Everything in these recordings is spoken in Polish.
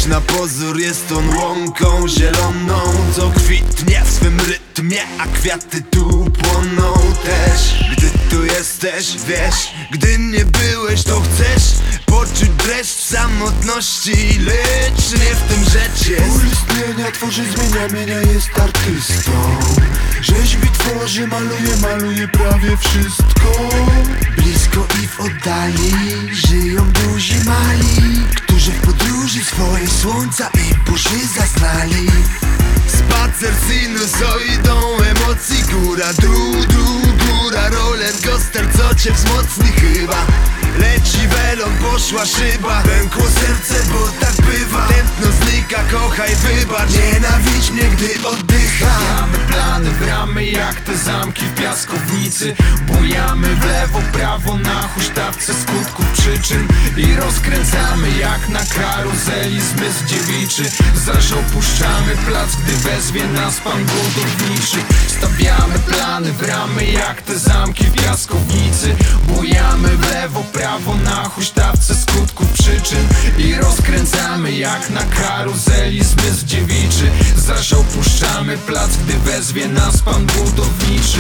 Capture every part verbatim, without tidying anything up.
Choć na pozór jest on łąką zieloną, co kwitnie w swym rytmie, a kwiaty tu płoną też. Gdy tu jesteś, wiesz, gdy nie byłeś, to chcesz poczuć dreszcz samotności, lecz nie w tym rzecz jest. Ból istnienia tworzy, zmienia, mienia, jest artystą. Rzeźbi, tworzy, maluje, maluje prawie wszystko. Blisko i w oddali żyją duzi mali, którzy w podróży swoje słońca i burzy zaznali. Spacer sinusoidą emocji, góra, dół, dół, góra, roller coaster, co cię wzmocni chyba. Leci welon, poszła szyba, pękło serce, bo tak bywa. Tętno znika, kochaj, wybacz, nienawidź mnie, gdy oddycham. Stawiamy plany w ramy jak te zamki w piaskownicy. Bujamy w lewo, prawo na huśtawce skutków, przyczyn i rozkręcamy jak na karuzeli zmysł dziewiczy. Zaś opuszczamy plac, gdy wezwie nas pan budowniczy. Stawiamy plany w ramy jak te zamki w piaskownicy. Bujamy w lewo, prawo na huśtawce skutków, przyczyn i rozkręcamy jak na karuzeli zmysł dziewiczy. Zaś opuszczamy plac, gdy wezwie nas pan budowniczy.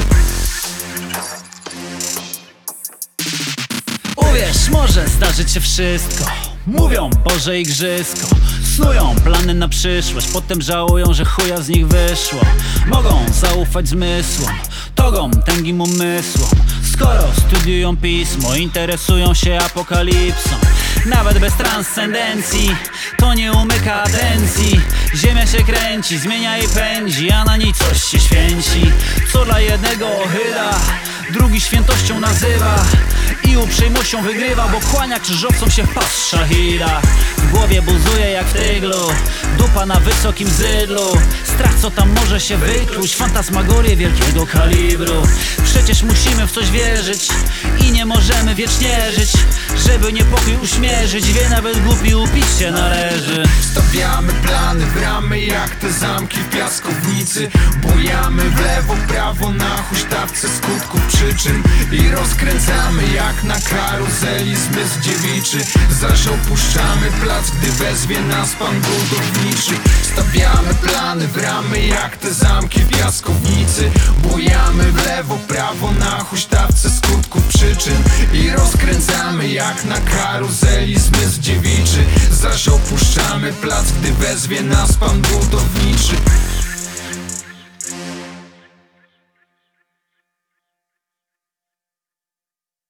Uwierz, może zdarzyć się wszystko. Mówią Boże igrzysko, snują plany na przyszłość, potem żałują, że chuja z nich wyszło. Mogą zaufać zmysłom, togom, tęgim umysłom, skoro studiują pismo, interesują się apokalipsą. Nawet bez transcendencji to nie umyka atencji. Ziemia się kręci, zmienia i pędzi, a na niej coś się święci. Co dla jednego ochyda, drugi świętością nazywa i uprzejmością wygrywa, bo kłania krzyżowcom się w pas szachida. W głowie buzuje jak w tyglu, dupa na wysokim zydlu. Strach, co tam może się wykluć, fantasmagorie wielkiego kalibru. Przecież musimy w coś wierzyć i nie możemy wiecznie żyć, żeby niepokój uśmierzyć. Wie, nawet głupi upić się należy. Stawiamy plany w ramy jak te zamki w piaskownicy. Bujamy w lewo, prawo na huśtawce skutków, przyczyn i rozkręcamy jak na karuzeli zmysł dziewiczy. Zaś opuszczamy plac, gdy wezwie nas pan budowniczy. Stawiamy plany w ramy jak te zamki w piaskownicy. Bujamy w lewo, prawo na huśtawce skutków, przyczyn i rozkręcamy jak na karuzeli zmysł dziewiczy. Zaś opuszczamy plac, gdy wezwie nas pan budowniczy.